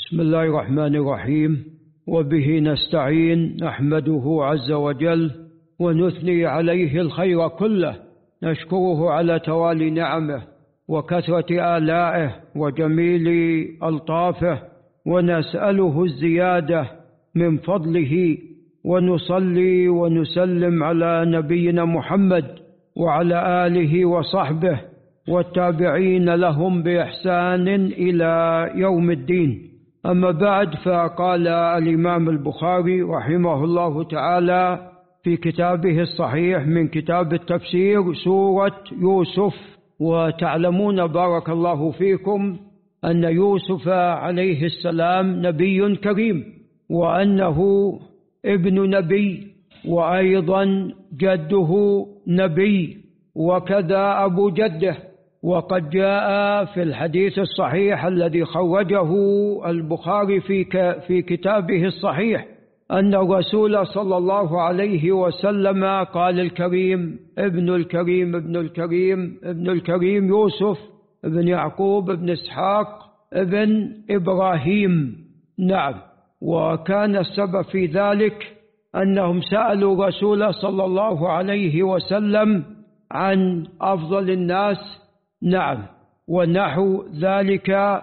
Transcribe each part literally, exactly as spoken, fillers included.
بسم الله الرحمن الرحيم، وبه نستعين، نحمده عز وجل ونثني عليه الخير كله، نشكره على توالي نعمه وكثرة آلائه وجميل ألطافه، ونسأله الزيادة من فضله، ونصلي ونسلم على نبينا محمد وعلى آله وصحبه والتابعين لهم بإحسان إلى يوم الدين. أما بعد، فقال الإمام البخاري رحمه الله تعالى في كتابه الصحيح من كتاب التفسير سورة يوسف. وتعلمون بارك الله فيكم أن يوسف عليه السلام نبي كريم، وأنه ابن نبي، وأيضا جده نبي، وكذا أبو جده. وقد جاء في الحديث الصحيح الذي خرجه البخاري في في كتابه الصحيح أن الرسول صلى الله عليه وسلم قال: الكريم ابن الكريم ابن الكريم ابن الكريم يوسف ابن يعقوب ابن إسحاق ابن إبراهيم. نعم. وكان السبب في ذلك أنهم سألوا الرسول صلى الله عليه وسلم عن أفضل الناس، نعم، ونحو ذلك،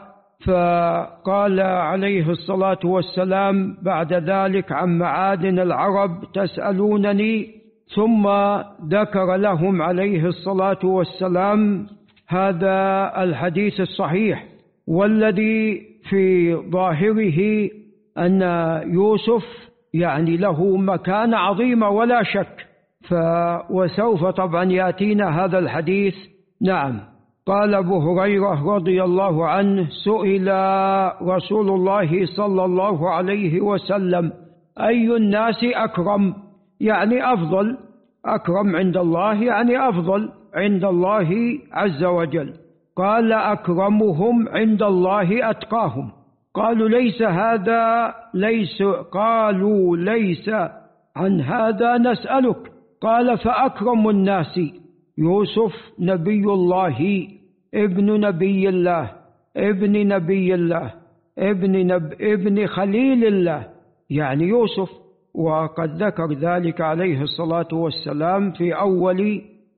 فقال عليه الصلاة والسلام بعد ذلك: عن معادن العرب تسألونني. ثم ذكر لهم عليه الصلاة والسلام هذا الحديث الصحيح، والذي في ظاهره أن يوسف يعني له مكانة عظيمة ولا شك. ف وسوف طبعا يأتينا هذا الحديث. نعم. قال أبو هريرة رضي الله عنه: سئل رسول الله صلى الله عليه وسلم: أي الناس أكرم؟ يعني أفضل. أكرم عند الله يعني أفضل عند الله عز وجل. قال: أكرمهم عند الله أتقاهم. قالوا: ليس هذا ليس قالوا ليس عن هذا نسألك. قال: فأكرم الناس يوسف نبي الله ابن نبي الله ابن نبي الله ابن, نب ابن خليل الله، يعني يوسف. وقد ذكر ذلك عليه الصلاة والسلام في أول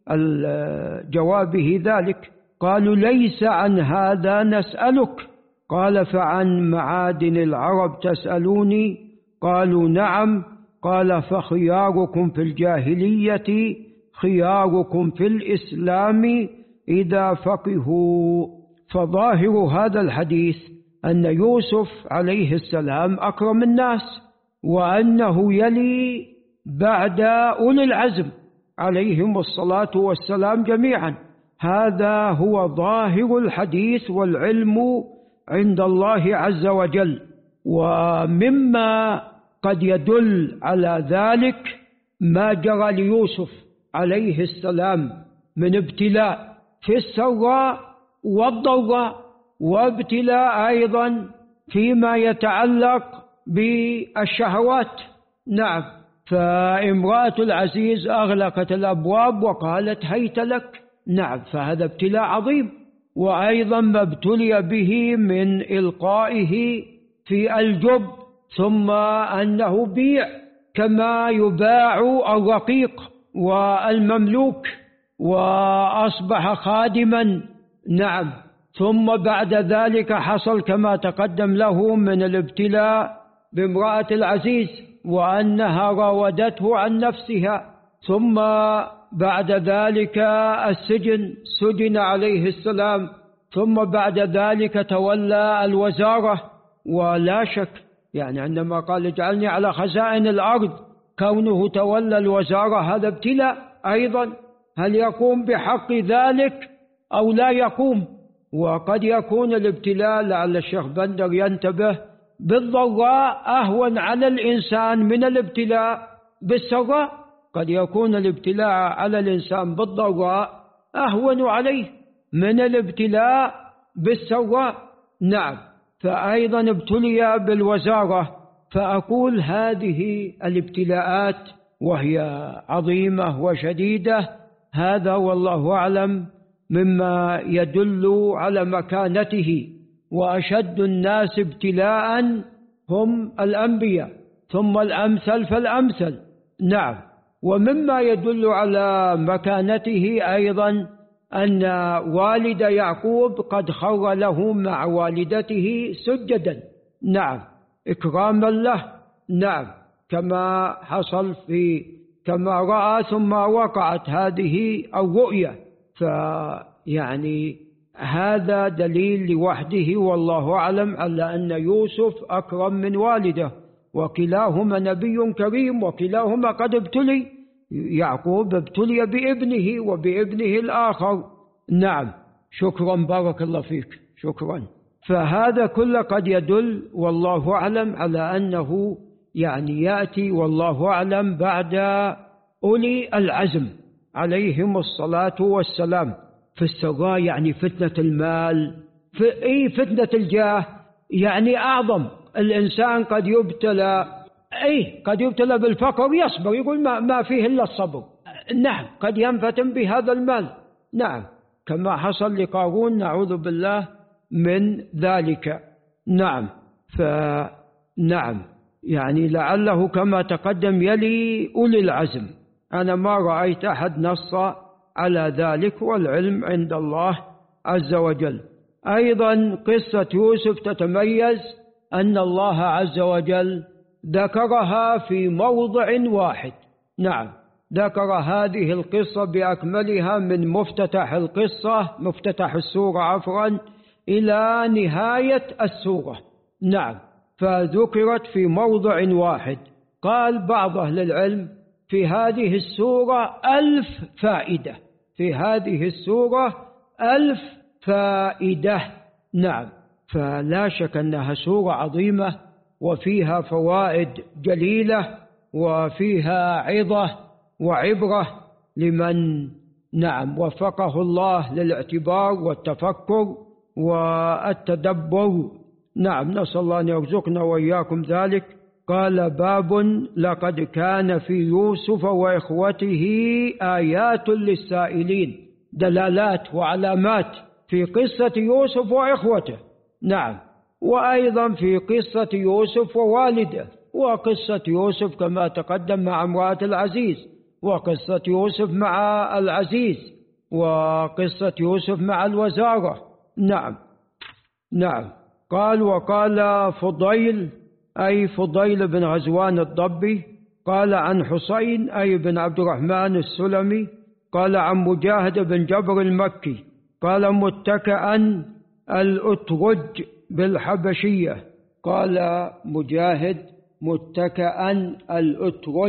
جوابه ذلك. قالوا: ليس عن هذا نسألك. قال: فعن معادن العرب تسألوني؟ قالوا: نعم. قال: فخياركم في الجاهلية خياركم في الإسلام إذا فقهوا. فظاهر هذا الحديث أن يوسف عليه السلام أكرم الناس، وأنه يلي بعد أولي العزم عليهم الصلاة والسلام جميعا. هذا هو ظاهر الحديث، والعلم عند الله عز وجل. ومما قد يدل على ذلك ما جرى ليوسف عليه السلام من ابتلاء في السراء والضراء، وابتلاء أيضا فيما يتعلق بالشهوات. نعم. فامرأة العزيز أغلقت الأبواب وقالت: هيت لك. نعم. فهذا ابتلاء عظيم. وأيضا ما ابتلي به من إلقائه في الجب، ثم أنه بيع كما يباع الرقيق والمملوك، وأصبح خادما. نعم. ثم بعد ذلك حصل كما تقدم له من الابتلاء بامرأة العزيز، وأنها راودته عن نفسها. ثم بعد ذلك السجن، سجن عليه السلام. ثم بعد ذلك تولى الوزارة. ولا شك يعني عندما قال: اجعلني على خزائن الأرض، كونه تولى الوزارة هذا ابتلاء أيضا. هل يقوم بحق ذلك أو لا يقوم؟ وقد يكون الابتلاء، لعل الشيخ بندر ينتبه، بالضراء أهون على الإنسان من الابتلاء بالسراء. قد يكون الابتلاء على الإنسان بالضراء أهون عليه من الابتلاء بالسراء. نعم. فأيضا ابتلي بالوزارة. فأقول هذه الابتلاءات وهي عظيمة وشديدة، هذا والله أعلم مما يدل على مكانته وأشد الناس ابتلاء هم الأنبياء، ثم الأمثل فالأمثل. نعم. ومما يدل على مكانته أيضا أن والد يعقوب قد خر له مع والدته سجدا، نعم، إكراما له، نعم، كما حصل في كما رأى ثم وقعت هذه الرؤيا. فيعني هذا دليل لوحده والله أعلم على أن يوسف أكرم من والده، وكلاهما نبي كريم، وكلاهما قد ابتلي. يعقوب ابتلي بابنه وبابنه الآخر. نعم، شكرا، بارك الله فيك، شكرا. فهذا كله قد يدل والله أعلم على أنه يعني يأتي والله أعلم بعد أولي العزم عليهم الصلاة والسلام في السراء، يعني فتنة المال، في أي فتنة الجاه يعني أعظم. الإنسان قد يبتلى أي قد يبتلى بالفقر يصبر، يقول ما, ما فيه إلا الصبر، نعم، قد ينفتن بهذا المال، نعم، كما حصل لقارون، نعوذ بالله من ذلك. نعم. فنعم يعني لعله كما تقدم يلي أولي العزم. أنا ما رأيت أحد نص على ذلك، والعلم عند الله عز وجل. أيضا قصة يوسف تتميز أن الله عز وجل ذكرها في موضع واحد، نعم، ذكر هذه القصة بأكملها من مفتتح القصة مفتتح السورة عفوا إلى نهاية السورة، نعم، فذكرت في موضع واحد. قال بعض أهل العلم في هذه السورة ألف فائدة، في هذه السورة ألف فائدة، نعم. فلا شك أنها سورة عظيمة وفيها فوائد جليلة وفيها عظة وعبرة لمن نعم وفقه الله للاعتبار والتفكر والتدبر. نعم، نسأل الله أن يرزقنا وإياكم ذلك. قال باب لقد كان في يوسف وإخوته آيات للسائلين، دلالات وعلامات في قصة يوسف وإخوته، نعم، وأيضا في قصة يوسف ووالده، وقصة يوسف كما تقدم مع امرأة العزيز، وقصة يوسف مع العزيز، وقصة يوسف مع الوزارة، نعم نعم. قال وقال فضيل أي فضيل بن غزوان الضبي قال عن حسين أي بن عبد الرحمن السلمي قال عن مجاهد بن جبر المكي قال متكئا الأترج بالحبشية، قال مجاهد متكئا الأترج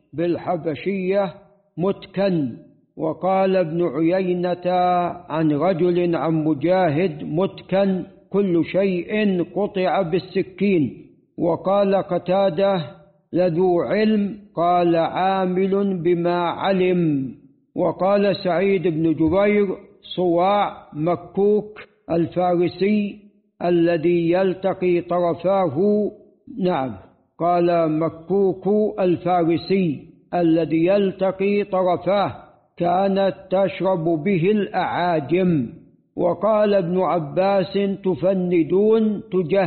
بالحبشية متكن. وقال ابن عيينة عن رجل عن مجاهد متكن كل شيء قطع بالسكين. وقال قتادة لذو علم قال عامل بما علم. وقال سعيد بن جبير صواع مكوك الفارسي الذي يلتقي طرفاه، نعم، قال مكوك الفارسي الذي يلتقي طرفاه كانت تشرب به الأعاجم. وقال ابن عباس تفندون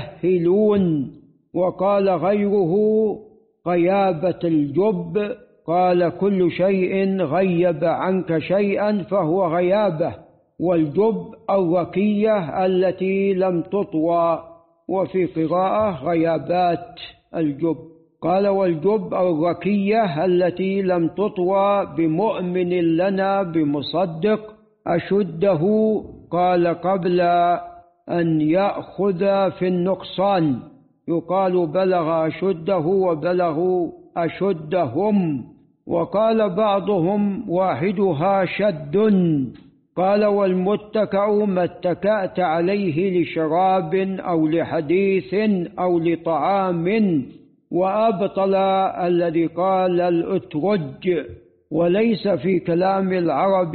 تجهلون. وقال غيره غيابة الجب، قال كل شيء غيب عنك شيئا فهو غيابة، والجب الركية التي لم تطوى، وفي قراءة غيابات الجب. قال والجب الركية التي لم تطوى بمؤمن لنا بمصدق أشده، قال قبل أن يأخذ في النقصان، يقال بلغ أشده وبلغوا أشدهم. وقال بعضهم واحدها شد. قال والمتكأ ما اتكأت عليه لشراب أو لحديث أو لطعام. وأبطل الذي قال الأترج، وليس في كلام العرب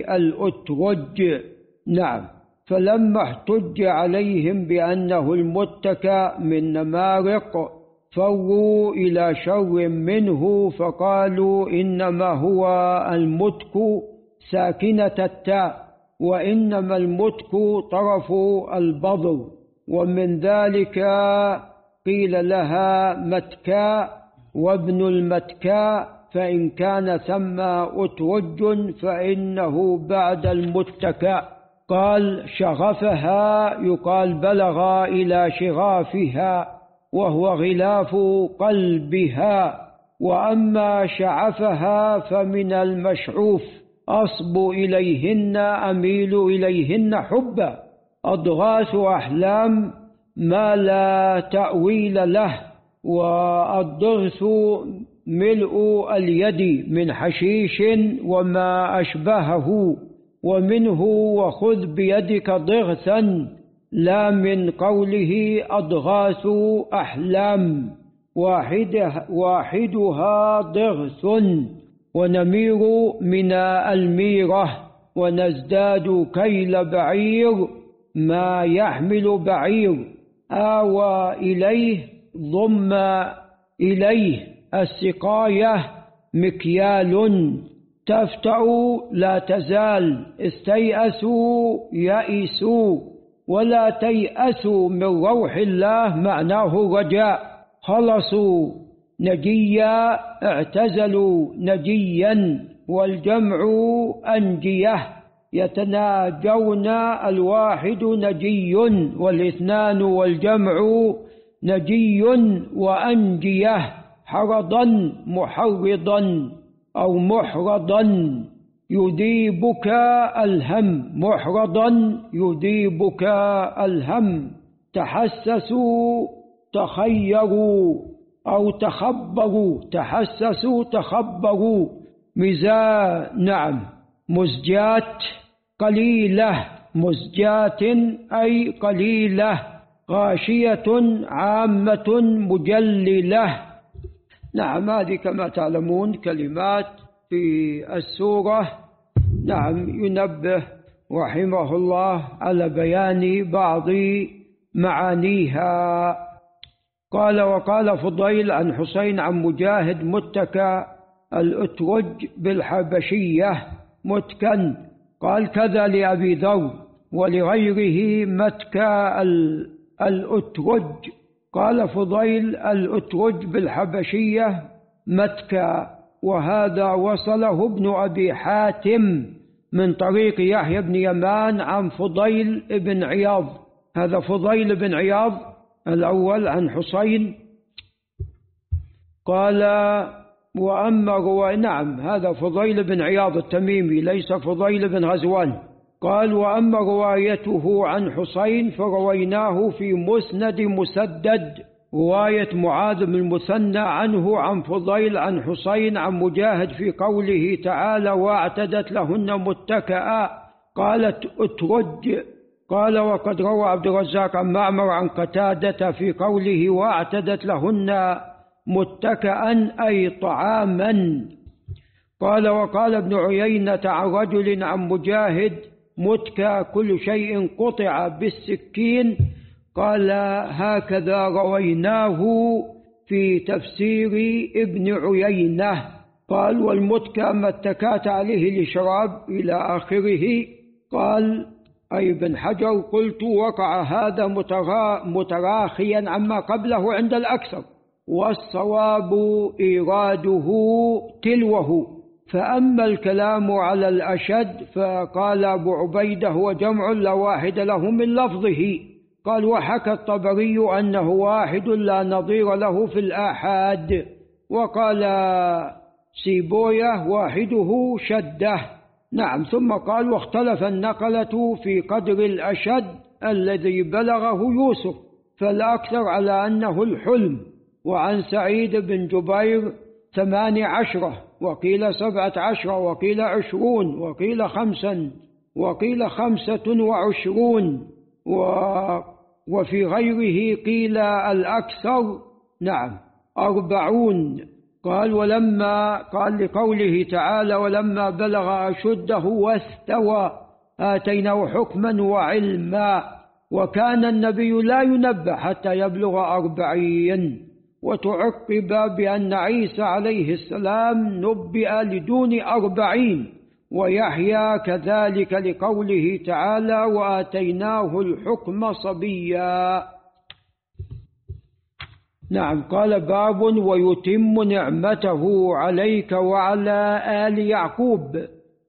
الأترج، نعم. فلما احتج عليهم بأنه المتكأ من نمارق فوروا إلى شر منه فقالوا إنما هو المتك ساكنة التاء، وإنما المتك طرف البضر، ومن ذلك قيل لها متكاء وابن المتكاء، فإن كان ثم أترج فإنه بعد المتكاء. قال شغفها يقال بلغ إلى شغافها وهو غلاف قلبها، وأما شعفها فمن المشعوف، أصب إليهن أميل إليهن حبا. أضغاث أحلام ما لا تأويل له، والضغث ملء اليد من حشيش وما أشبهه، ومنه وخذ بيدك ضغثا، لا من قوله أضغاث أحلام. واحدها, واحدها ضغث، ونمير من الميرة، ونزداد كيل بعير ما يحمل بعير. آوى إليه ضم إليه السقاية مكيال، تفتأ لا تزال، استيأسوا يئسوا، ولا تيأسوا من روح الله معناه رجاء. خلصوا نجيا، اعتزلوا نجيا، والجمع أنجية. يتناجون الواحد نجي، والاثنان والجمع نجي وأنجية. حرضا محرضا أو محرضا يذيبك الهم، محرضا يذيبك الهم. تحسسوا تخيروا أو تخبروا، تحسسوا تخبروا. مزاج نعم مزجات قليلة، مزجات أي قليلة. غاشية عامة مجللة. نعم هذه كما تعلمون كلمات في السورة. نعم ينبه رحمه الله على بيان بعض معانيها. قال وقال فضيل عن حسين عن مجاهد متكى الأترج بالحبشية متكن. قال كذا لأبي ذر ولغيره متكى الأترج. قال فضيل الأترج بالحبشية متكى، وهذا وصله ابن أبي حاتم من طريق يحيى بن يمان عن فضيل بن عياض. هذا فضيل بن عياض الأول عن حسين. قال وأما رواية، نعم هذا فضيل بن عياض التميمي ليس فضيل بن غزوان. قال وأما روايته عن حسين فرويناه في مسند مسدد، رواية معاذ بن المثنى عنه عن فضيل عن حسين عن مجاهد في قوله تعالى واعتدت لهن متكئا، قالت أترج. قال وقد روى عبد الرزاق عن معمر عن قتادة في قوله واعتدت لهن متكئا أي طعاما. قال وقال ابن عيينة عن رجل عن مجاهد متكى كل شيء قطع بالسكين. قال هكذا رويناه في تفسير ابن عيينة. قال والمتكى ما اتكات عليه لشراب إلى آخره. قال أي بن حجر قلت وقع هذا متراخيا عما قبله عند الأكثر، والصواب إيراده تلوه. فأما الكلام على الأشد فقال أبو عبيدة هو جمع لا واحد له من لفظه. قال وحكى الطبري أنه واحد لا نظير له في الآحاد. وقال سيبويه واحده شده. نعم ثم قال واختلف النقلة في قدر الأشد الذي بلغه يوسف، فالأكثر على أنه الحلم. وعن سعيد بن جبير ثمان عشرة، وقيل سبعة عشرة، وقيل عشرون، وقيل خمسا، وقيل خمسة وعشرون، وفي غيره قيل الأكثر نعم أربعون. قال ولما قال لقوله تعالى ولما بلغ أشده واستوى آتيناه حكما وعلما. وكان النبي لا ينبه حتى يبلغ أربعين. وتعقب بأن عيسى عليه السلام نبئ لدون أربعين، ويحيى كذلك لقوله تعالى وآتيناه الحكم صبيا. نعم. قال باب ويتم نعمته عليك وعلى آل يعقوب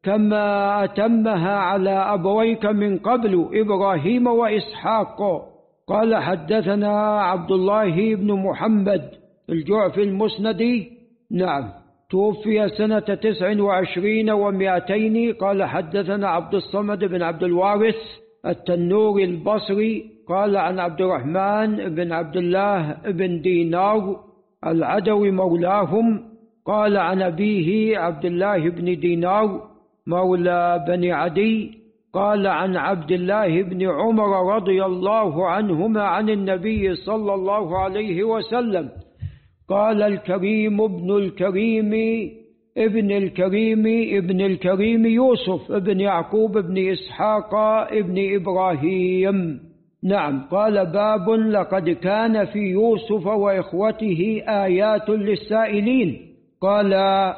كما أتمها على أبويك من قبل إبراهيم وإسحاق. قال حدثنا عبد الله بن محمد الجعفي المسندي، نعم، توفي سنة تسع وعشرين ومائتين. قال حدثنا عبد الصمد بن عبد الوارث التنوري البصري قال عن عبد الرحمن بن عبد الله بن دينار العدوي مولاهم قال عن أبيه عبد الله بن دينار مولى بني عدي قال عن عبد الله بن عمر رضي الله عنهما عن النبي صلى الله عليه وسلم قال الكريم ابن الكريم ابن الكريم ابن الكريم يوسف ابن يعقوب ابن إسحاق ابن إبراهيم. نعم. قال باب لقد كان في يوسف وإخوته آيات للسائلين. قال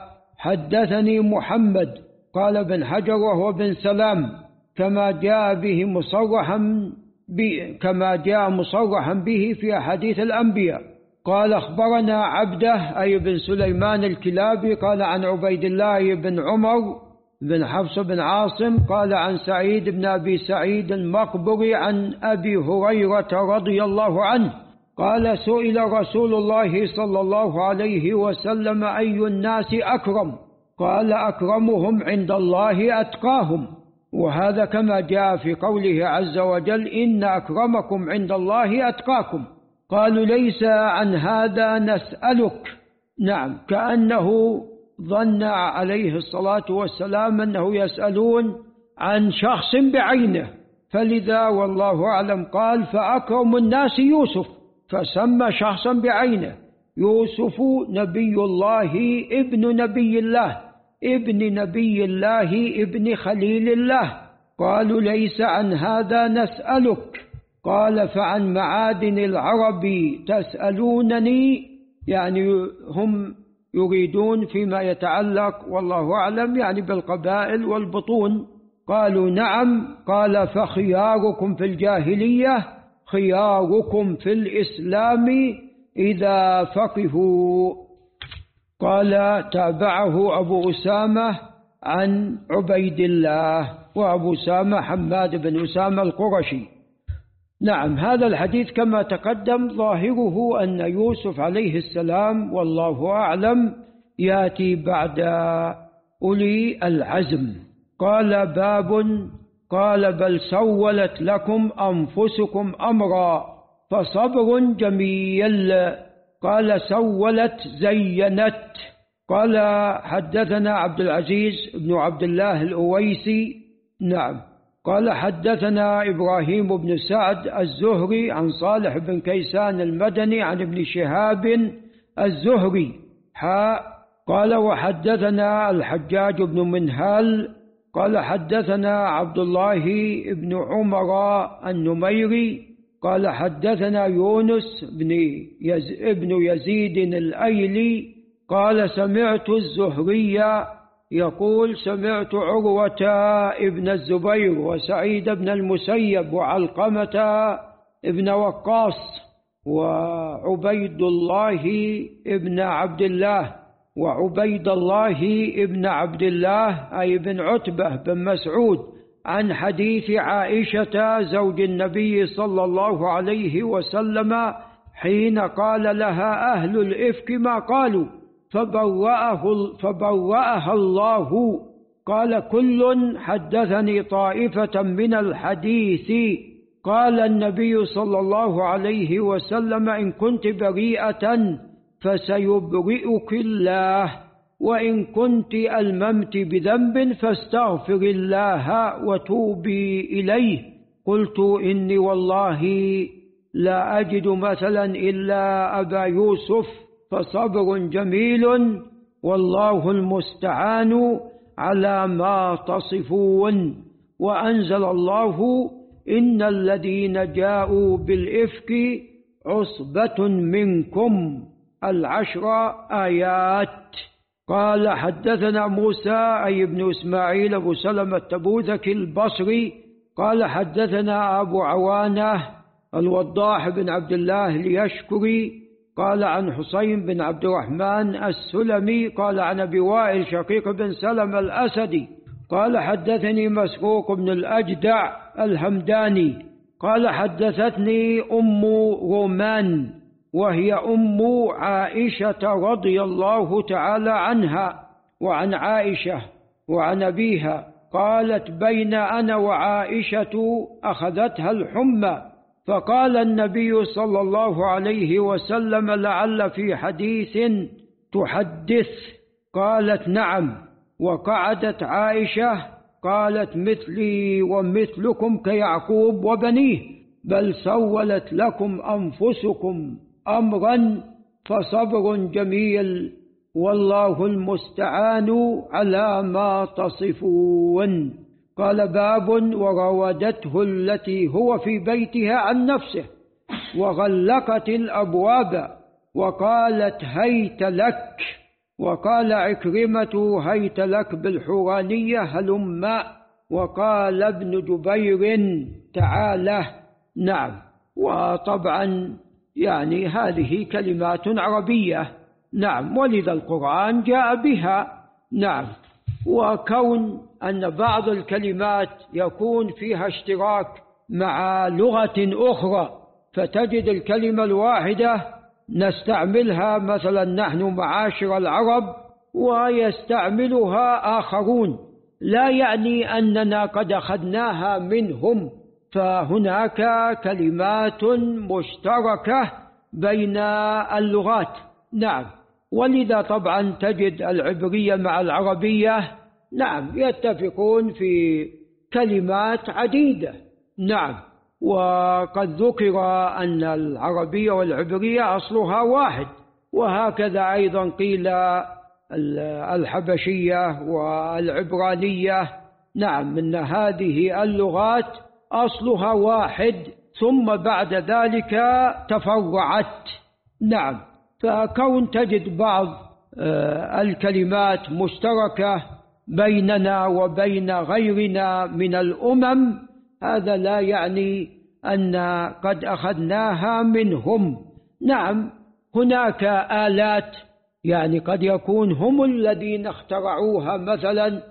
حدثني محمد قال ابن حجر وهو بن سلام كما جاء به مصرحا كما جاء مصرحا به في أحاديث الأنبياء. قال أخبرنا عبده أي بن سليمان الكلابي قال عن عبيد الله بن عمر بن حفص بن عاصم قال عن سعيد بن أبي سعيد المقبري عن أبي هريرة رضي الله عنه قال سئل رسول الله صلى الله عليه وسلم أي الناس أكرم؟ قال أكرمهم عند الله أتقاهم. وهذا كما جاء في قوله عز وجل إن أكرمكم عند الله أتقاكم. قالوا ليس عن هذا نسألك. نعم. كأنه ظن عليه الصلاة والسلام أنه يسألون عن شخص بعينه، فلذا والله أعلم قال فأكرم الناس يوسف، فسمى شخصا بعينه. يوسف نبي الله ابن نبي الله ابن نبي الله ابن خليل الله. قالوا ليس عن هذا نسألك. قال فعن معادن العرب تسألونني، يعني هم يريدون فيما يتعلق والله أعلم يعني بالقبائل والبطون. قالوا نعم. قال فخياركم في الجاهلية خياركم في الإسلام إذا فقهوا. قال تابعه أبو أسامة عن عبيد الله، وأبو أسامة حماد بن أسامة القرشي. نعم. هذا الحديث كما تقدم ظاهره أن يوسف عليه السلام والله أعلم يأتي بعد أولي العزم. قال باب قال بل سولت لكم أنفسكم أمرا فصبر جميل. قال سولت زينت. قال حدثنا عبد العزيز بن عبد الله الأويسي، نعم، قال حدثنا إبراهيم بن سعد الزهري عن صالح بن كيسان المدني عن ابن شهاب الزهري حاء. قال وحدثنا الحجاج بن منهال قال حدثنا عبد الله بن عمر النميري قال حدثنا يونس بن يز... ابن يزيد الأيلي قال سمعت الزهري يقول سمعت عروة ابن الزبير وسعيد بن المسيب وعلقمة ابن وقاص وعبيد الله ابن عبد الله وعبيد الله ابن عبد الله أي بن عتبة بن مسعود عن حديث عائشة زوج النبي صلى الله عليه وسلم حين قال لها أهل الإفك ما قالوا فبرأه فبرأها الله. قال كل حدثني طائفة من الحديث. قال النبي صلى الله عليه وسلم إن كنت بريئة فسيبرئك الله، وإن كنت ألممت بذنب فاستغفر الله وتوبي إليه. قلت إني والله لا أجد مثلا إلا أبا يوسف فصبر جميل والله المستعان على ما تصفون. وأنزل الله إن الذين جاءوا بالإفك عصبة منكم العشر آيات. قال حدثنا موسى أي بن إسماعيل أبو سلمة التبوذكي البصري قال حدثنا أبو عوانة الوضاح بن عبد الله اليشكري قال عن حسين بن عبد الرحمن السلمي قال عن أبي وائل شقيق بن سلمة الأسدي قال حدثني مسروق بن الأجدع الهمداني قال حدثتني أم رومان وهي أم عائشة رضي الله تعالى عنها وعن عائشة وعن أبيها قالت بين أنا وعائشة أخذتها الحمى فقال النبي صلى الله عليه وسلم لعل في حديث تحدث قالت نعم وقعدت عائشة قالت مثلي ومثلكم كيعقوب وبنيه بل سولت لكم أنفسكم أمرا فصبر جميل والله المستعان على ما تصفون. قال باب وراودته التي هو في بيتها عن نفسه وغلقت الأبواب وقالت هيت لك وقال عكرمة هيت لك بالحورانية هلما وقال ابن جبير تعالى. نعم. وطبعا يعني هذه كلمات عربية. نعم. ولذا القرآن جاء بها. نعم. وكون أن بعض الكلمات يكون فيها اشتراك مع لغة أخرى فتجد الكلمة الواحدة نستعملها مثلا نحن معاشر العرب ويستعملها آخرون لا يعني أننا قد أخذناها منهم فهناك كلمات مشتركة بين اللغات. نعم. ولذا طبعا تجد العبرية مع العربية نعم يتفقون في كلمات عديدة. نعم. وقد ذكر أن العربية والعبرية أصلها واحد وهكذا أيضا قيل الحبشية والعبرانية. نعم. من هذه اللغات أصلها واحد ثم بعد ذلك تفرعت. نعم. فكون تجد بعض الكلمات مشتركة بيننا وبين غيرنا من الأمم هذا لا يعني أن قد أخذناها منهم. نعم. هناك آلات يعني قد يكون هم الذين اخترعوها مثلا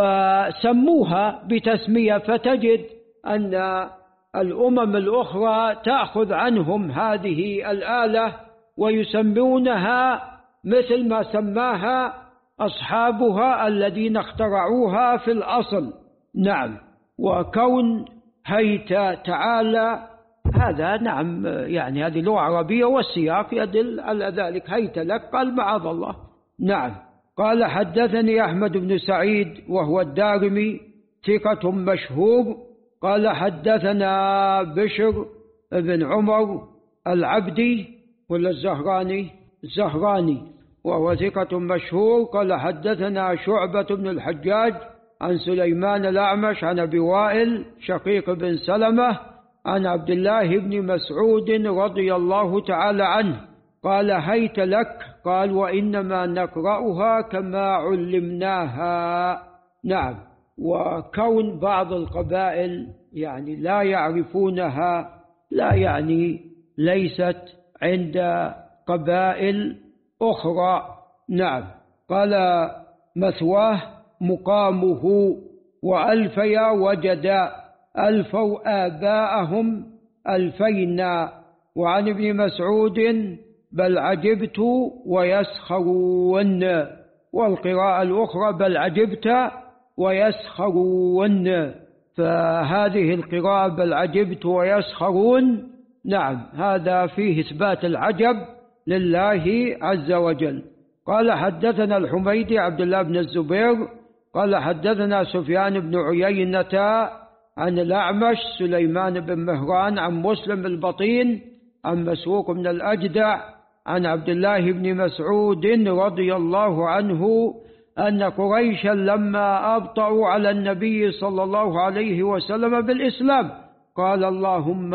فسموها بتسمية فتجد أن الأمم الأخرى تأخذ عنهم هذه الآلة ويسمونها مثل ما سماها أصحابها الذين اخترعوها في الأصل. نعم. وكون هيت تعالى هذا نعم يعني هذه لغة عربية والسياق يدل على ذلك. هيت لك قال معاذ الله. نعم. قال حدثني أحمد بن سعيد وهو الدارمي ثقة مشهور قال حدثنا بشر بن عمر العبدي ولا الزهراني الزهراني وهو ثقة مشهور قال حدثنا شعبة بن الحجاج عن سليمان الأعمش عن أبي وائل شقيق بن سلمة عن عبد الله بن مسعود رضي الله تعالى عنه قال هيت لك قال وإنما نقرأها كما علمناها. نعم. وكون بعض القبائل يعني لا يعرفونها لا يعني ليست عند قبائل أخرى. نعم. قال مثواه مقامه وألفيا وجدا ألفوا آباءهم ألفينا. وعن ابن مسعود بل عجبت ويسخرون والقراءة الأخرى بل عجبت ويسخرون فهذه القراءة بل عجبت ويسخرون. نعم. هذا فيه إثبات العجب لله عز وجل. قال حدثنا الحميدي عبد الله بن الزبير قال حدثنا سفيان بن عيينة عن الأعمش سليمان بن مهران عن مسلم البطين عن مسروق بن الأجدع عن عبد الله بن مسعود رضي الله عنه أن قريشا لما أبطأوا على النبي صلى الله عليه وسلم بالإسلام قال اللهم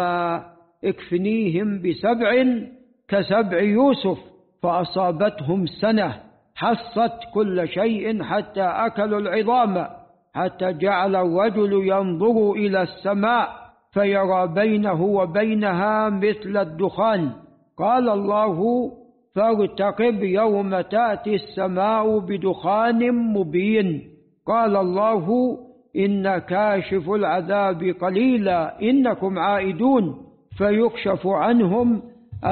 اكفنيهم بسبع كسبع يوسف فأصابتهم سنة حصت كل شيء حتى أكلوا العظام، حتى جعل الرجل ينظر إلى السماء فيرى بينه وبينها مثل الدخان. قال الله: فارتقب يوم تأتي السماء بدخان مبين. قال الله: إن كاشف العذاب قليلا إنكم عائدون، فيكشف عنهم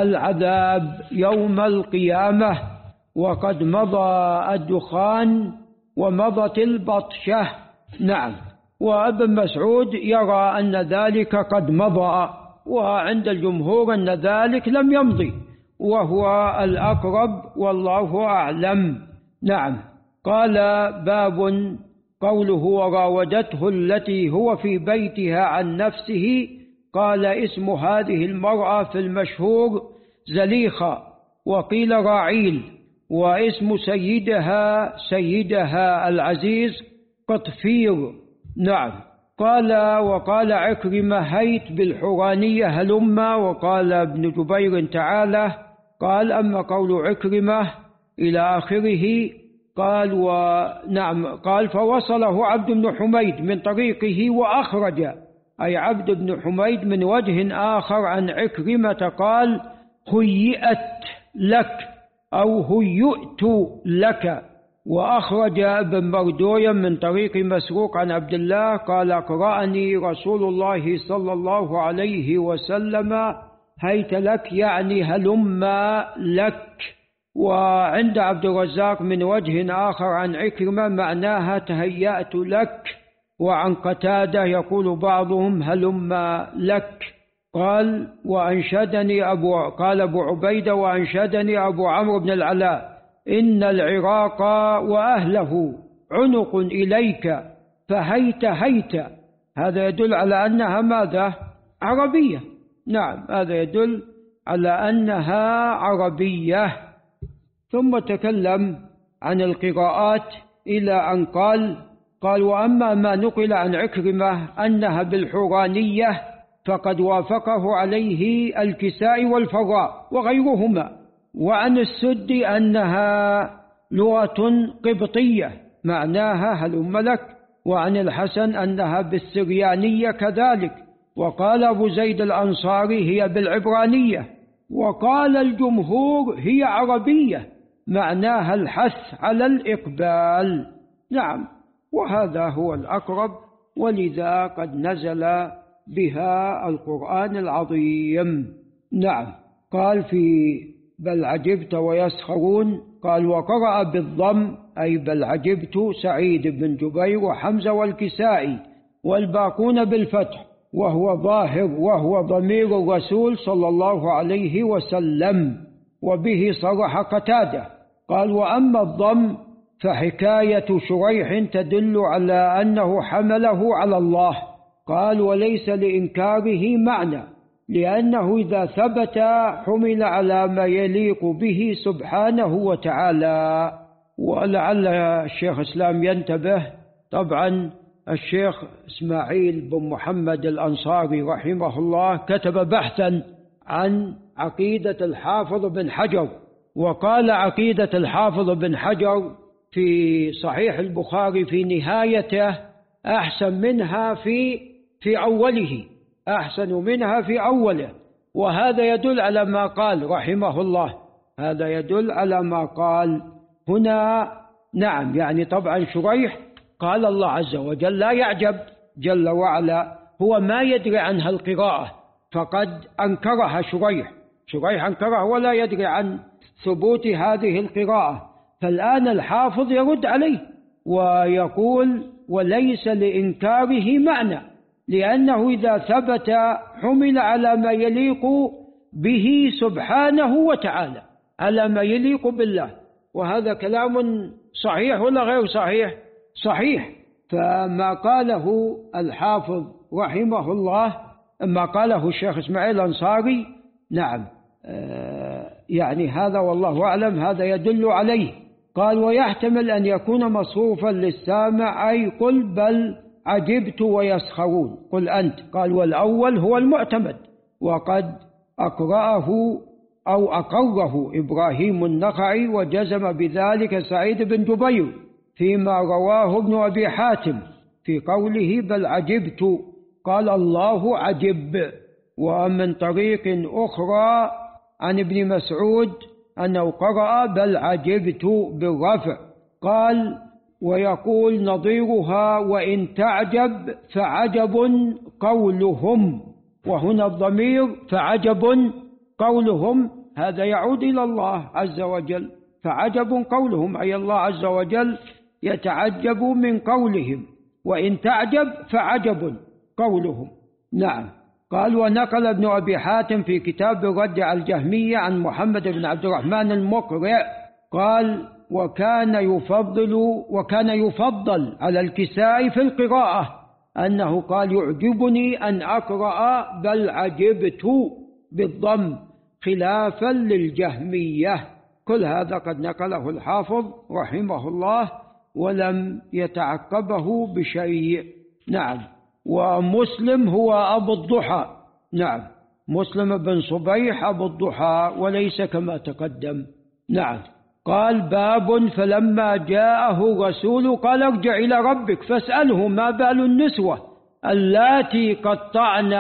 العذاب يوم القيامة. وقد مضى الدخان ومضت البطشة. نعم. وابن مسعود يرى أن ذلك قد مضى، وعند الجمهور أن ذلك لم يمضي، وهو الأقرب والله أعلم. نعم. قال: باب قوله: وراودته التي هو في بيتها عن نفسه. قال: اسم هذه المرأة في المشهور زليخة، وقيل راعيل، واسم سيدها سيدها العزيز قطفير. نعم. قال: وقال عكرمة: هيت بالحرانية هلما. وقال ابن جبير تعالى: قال: أما قول عكرمة إلى آخره. قال: ونعم. قال: فوصله عبد بن حميد من طريقه وأخرج، أي عبد بن حميد من وجه آخر عن عكرمة قال: هيئت لك أو هيئت لك. وأخرج ابن مردوية من طريق مسروق عن عبد الله قال: قرأني رسول الله صلى الله عليه وسلم هيت لك، يعني هلما لك. وعند عبد الرزاق من وجه آخر عن عكرمة معناها تهيأت لك. وعن قتادة يقول بعضهم هلما لك. قال: وأنشدني أبو قال أبو عبيدة: وأنشدني أبو عمرو بن العلاء: إن العراق وأهله عنق إليك فهيت هيت. هذا يدل على أنها ماذا؟ عربية. نعم، هذا يدل على أنها عربية. ثم تكلم عن القراءات إلى أن قال: قال: وأما ما نقل عن عكرمة أنها بالحرانية فقد وافقه عليه الكسائي والفراء وغيرهما. وعن السدي أنها لغة قبطية معناها هلم لك. وعن الحسن أنها بالسريانية كذلك. وقال أبو زيد الأنصاري: هي بالعبرانية. وقال الجمهور: هي عربية معناها الحث على الإقبال. نعم. وهذا هو الأقرب، ولذا قد نزل بها القرآن العظيم. نعم. قال: في بل عجبت ويسخرون. قال: وقرأ بالضم، أي بل عجبت، سعيد بن جبير وحمزة والكسائي، والباقون بالفتح، وهو ظاهر، وهو ضمير الرسول صلى الله عليه وسلم. وبه صرح قتادة. قال: وأما الضم فحكاية شريح تدل على أنه حمله على الله. قال: وليس لإنكاره معنى، لأنه إذا ثبت حمل على ما يليق به سبحانه وتعالى. ولعل الشيخ إسلام ينتبه، طبعا الشيخ إسماعيل بن محمد الأنصاري رحمه الله كتب بحثا عن عقيدة الحافظ بن حجر، وقال: عقيدة الحافظ بن حجر في صحيح البخاري في نهايته أحسن منها في في أوله، أحسن منها في أوله. وهذا يدل على ما قال رحمه الله، هذا يدل على ما قال هنا. نعم. يعني طبعا شريح قال الله عز وجل لا يعجب جل وعلا، هو ما يدري عنها القراءة فقد أنكرها شريح شريح أنكرها ولا يدري عن ثبوت هذه القراءة. فالآن الحافظ يرد عليه ويقول: وليس لإنكاره معنى، لأنه إذا ثبت حمل على ما يليق به سبحانه وتعالى، على ما يليق بالله. وهذا كلام صحيح ولا غير صحيح؟ صحيح. فما قاله الحافظ رحمه الله، ما قاله الشيخ إسماعيل الأنصاري، نعم، يعني هذا والله أعلم هذا يدل عليه. قال: ويحتمل أن يكون مصروفا للسامع، أي قل بل عجبت ويسخرون، قل أنت. قال: والأول هو المعتمد، وقد أقرأه أو أقره إبراهيم النخعي، وجزم بذلك سعيد بن جبير فيما رواه ابن أبي حاتم في قوله بل عجبت، قال الله عجب. ومن طريق أخرى عن ابن مسعود أنه قرأ بل عجبت بالرفع. قال ويقول نظيرها وإن تعجب فعجب قولهم، وهنا الضمير فعجب قولهم هذا يعود إلى الله عز وجل، فعجب قولهم أي الله عز وجل يتعجب من قولهم، وإن تعجب فعجب قولهم. نعم. قال ونقل ابن أبي حاتم في كتاب الرد على الجهمية عن محمد بن عبد الرحمن المقرئ قال وكان يفضل وكان يفضل على الكسائي في القراءة أنه قال يعجبني أن أقرأ بل عجبت بالضم خلافا للجهمية. كل هذا قد نقله الحافظ رحمه الله ولم يتعقبه بشيء. نعم. ومسلم هو أبو الضحى، نعم، مسلم بن صبيح أبو الضحى وليس كما تقدم. نعم. قال باب فلما جاءه الرسول قال ارجع إلى ربك فاسأله ما بال النسوة اللاتي قطعن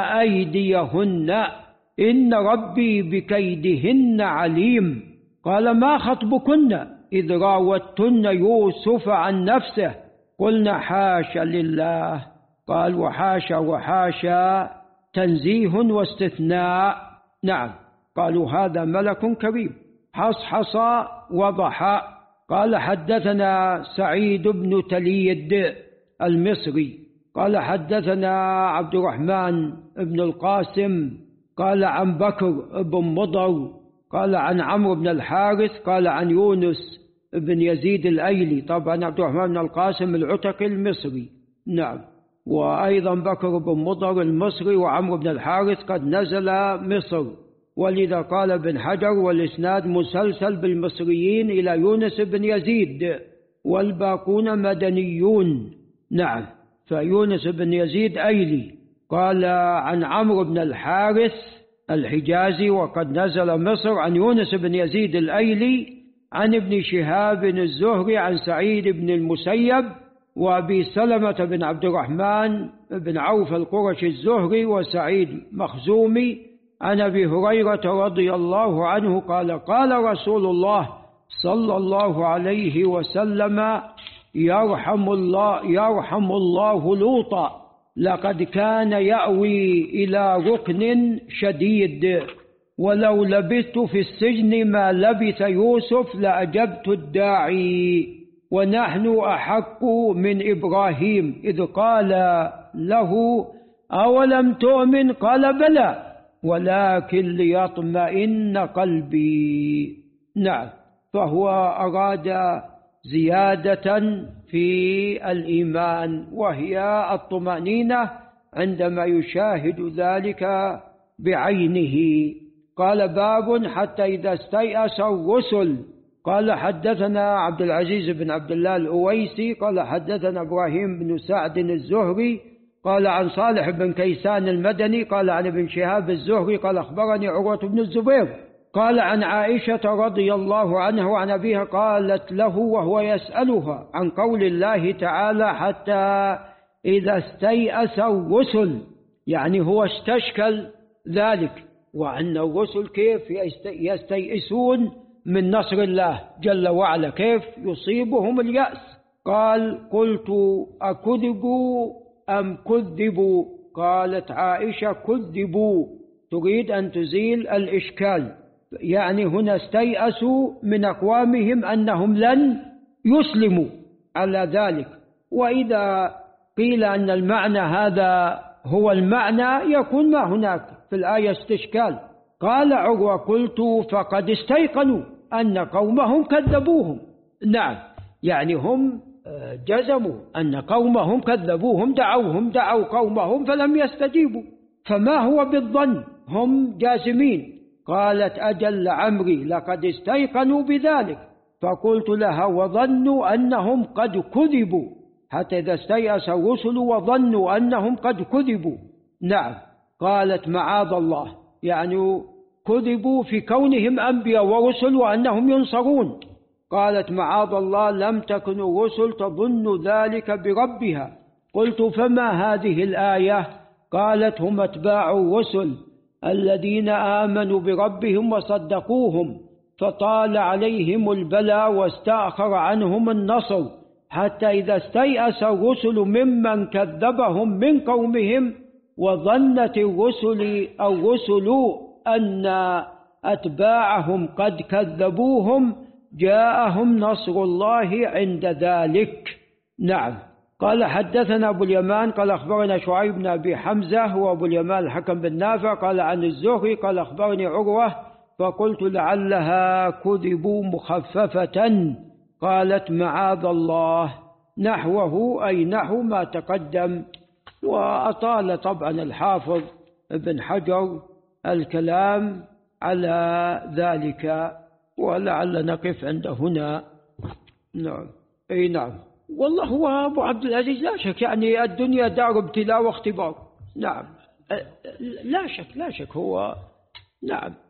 أيديهن إن ربي بكيدهن عليم. قال ما خطبكن إذ راوتن يوسف عن نفسه قلنا حاشا لله. قال وحاشا وحاشا تنزيه واستثناء. نعم. قالوا هذا ملك كريم حصحص وضحى. قال حدثنا سعيد بن تليد المصري قال حدثنا عبد الرحمن بن القاسم قال عن بكر بن مضر قال عن عمرو بن الحارث قال عن يونس بن يزيد الأيلي، طبعا عبد الرحمن بن القاسم العتقي المصري. نعم. وأيضا بكر بن مضر المصري وعمرو بن الحارث قد نزل مصر، ولذا قال ابن حجر والإسناد مسلسل بالمصريين إلى يونس بن يزيد والباقون مدنيون. نعم. فيونس بن يزيد أيلي قال عن عمرو بن الحارث الحجازي وقد نزل مصر عن يونس بن يزيد الأيلي عن ابن شهاب الزهري عن سعيد بن المسيب وأبي سلمة بن عبد الرحمن بن عوف القرشي الزهري وسعيد مخزومي عن أبي هريرة رضي الله عنه قال قال رسول الله صلى الله عليه وسلم يرحم الله يرحم الله لوطا لقد كان يأوي إلى ركن شديد ولو لبثت في السجن ما لبث يوسف لأجبت الداعي ونحن أحق من إبراهيم إذ قال له أولم تؤمن قال بلى ولكن ليطمئن قلبي. نعم. فهو أراد زيادة في الإيمان وهي الطمأنينة عندما يشاهد ذلك بعينه. قال باب حتى إذا استيأس الرسل. قال حدثنا عبد العزيز بن عبد الله الأويسي قال حدثنا إبراهيم بن سعد الزهري قال عن صالح بن كيسان المدني قال عن ابن شهاب الزهري قال أخبرني عروة بن الزبير قال عن عائشة رضي الله عنها وعن أبيها قالت له وهو يسألها عن قول الله تعالى حتى إذا استيأس الرسل، يعني هو استشكل ذلك وأن الرسل كيف يستيئسون من نصر الله جل وعلا، كيف يصيبهم اليأس. قال قلت أكذبوا أم كذبوا؟ قالت عائشة كذبوا، تريد أن تزيل الإشكال، يعني هنا استيأسوا من أقوامهم أنهم لن يسلموا على ذلك. وإذا قيل أن المعنى هذا هو المعنى يكون ما هناك في الآية استشكال. قال عروة قلت فقد استيقنوا أن قومهم كذبوهم. نعم، يعني هم جزموا أن قومهم كذبوهم، دعوهم دعوا قومهم فلم يستجيبوا، فما هو بالظن، هم جازمين. قالت أجل عمري لقد استيقنوا بذلك. فقلت لها وظنوا أنهم قد كذبوا، حتى إذا استيأس الرسل وظنوا أنهم قد كذبوا. نعم. قالت معاذ الله، يعني كذبوا في كونهم أنبياء ورسل وأنهم ينصرون. قالت معاذ الله لم تكن الرسل تظن ذلك بربها. قلت فما هذه الآية؟ قالت هم أتباع الرسل الذين آمنوا بربهم وصدقوهم فطال عليهم البلاء واستأخر عنهم النصر حتى إذا استيأس الرسل ممن كذبهم من قومهم وظنت الرسل الرسل أن أتباعهم قد كذبوهم جاءهم نصر الله عند ذلك. نعم. قال حدثنا أبو اليمان قال أخبرنا شعيب بن أبي حمزة وأبو اليمان الحكم بن نافع قال عن الزهري قال أخبرني عروة فقلت لعلها كذبوا مخففة. قالت معاذ الله نحوه أي نحو ما تقدم. وأطال طبعا الحافظ ابن حجر الكلام على ذلك ولعل نقف عند هنا. نعم. أي نعم. والله هو أبو عبد العزيز لا شك يعني الدنيا دار ابتلاء واختبار. نعم لا شك لا شك هو. نعم.